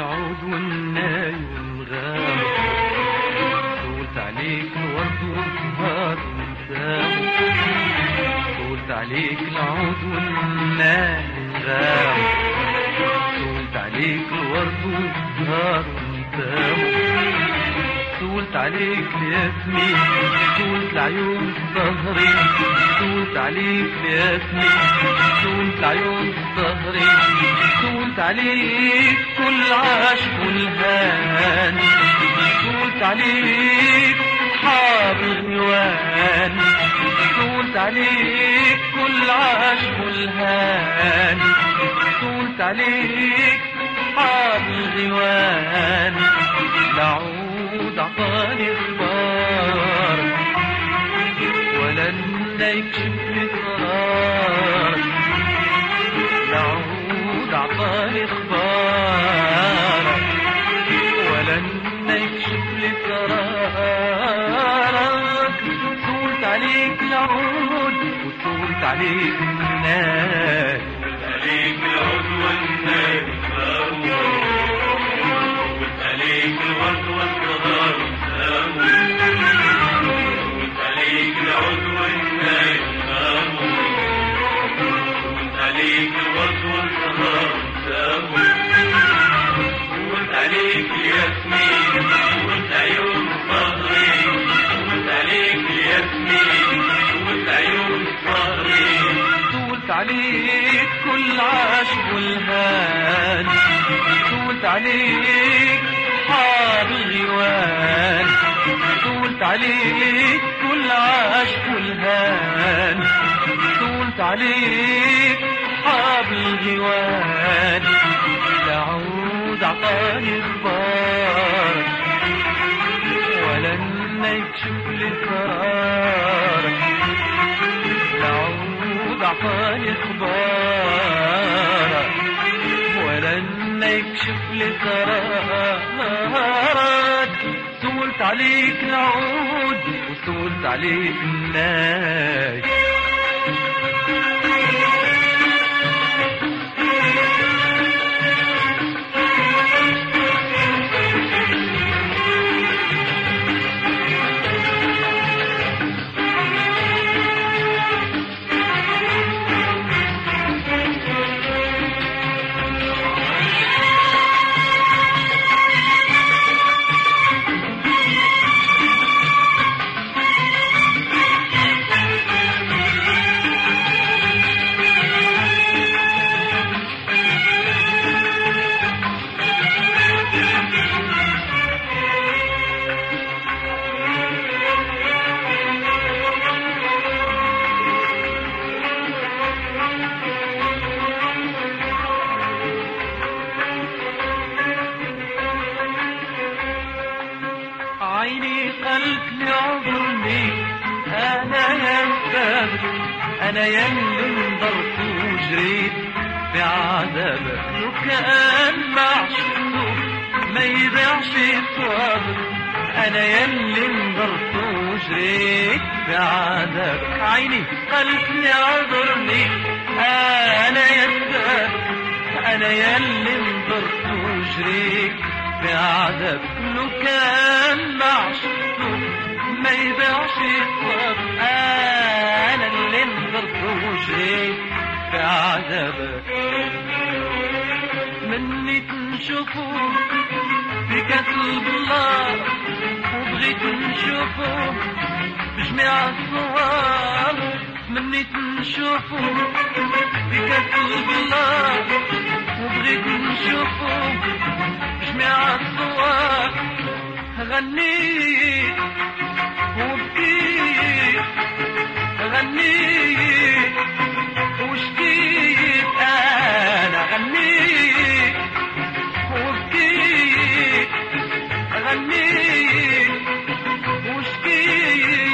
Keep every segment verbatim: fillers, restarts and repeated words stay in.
العود والنايم غاب، طولت عليك الورد والزهر وانسام، طولت عليك العود والنايم غاب، طولت عليك الورد والزهر وانسام، طولت عليك الياسمين، طولت العيون الصهري، طولت عليك الياسمين، طولت العيون الصهري، طولت عليك كل عاشق والهان، طولت عليك حار الغوان، طولت عليك كل عاشق والهان، طولت عليك حار الغوان. العود عطاني اخبار ولا يكشف لي قرار، العود عطاني اخبار ولا يكشف لي قرارك. طولت عليك العود وطولت عليك الناس، طولت عليك العود والناس، طولت عليك الورد والزهر وانسام، طولت عليك العود والناس، طولت عليك الورد والزهر وانسام، طولت عليك الياسمين، طولت عيون صهري، طولت عليك الياسمين، طولت عيون صهري، طولت عليك كل عاشق والهان، طولت عليك حار الغوان، طولت عليك كل عاشق والهان، طولت عليك حار الغوان. العود عطاني اخبار ولا يكشف لي قرارك، العود عطاني اخبار ولا يكشف لي قرارك. طولت عليك العود وطولت عليك الناس. عيني قلت لي عذرني انا يا سابق، انا يلي انضرت وجريت في عذابك، لو كان معشوق ما يضيعش صابر، انا يلي انضرت وجريت في عذابك. عيني قلت لي عذرني انا يا سابق، انا يلي انضرت وجريت في عذاب، لو كان معشوق ما يبيعش الصبر، انا اللي انضرت وجريت في عذابك. مني تنشوفه في كاس البلار وبغيت نشوفه بجميع الصور، مني تنشوفه في كاس البلار وبغيت نشوفه بجميع الصور. غنيت وبكيت، غنيت وشكيت، انا غنيت وبكيت، غنيت وشكيت.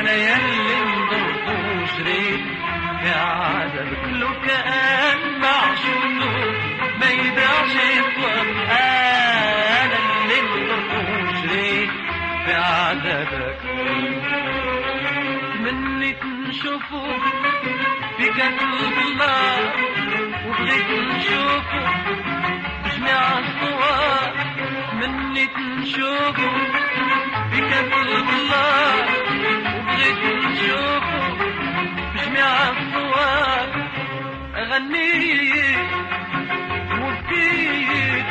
انا يلي انضرت وشريت في عذابك لو كان معشوق ما يبيعش يطلب انا اللي انضرت وشريت في عذابك مني نشوفه في قلب الله وبغيت نشوفه جميع الصور مني نشوفه في قلب الله وبغيت نشوفه جميع الصور أغني وبكيت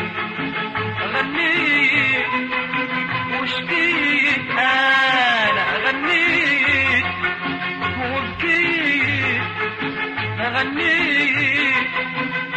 أغني وشكيت أنا أغنيت وبكيت أغنيت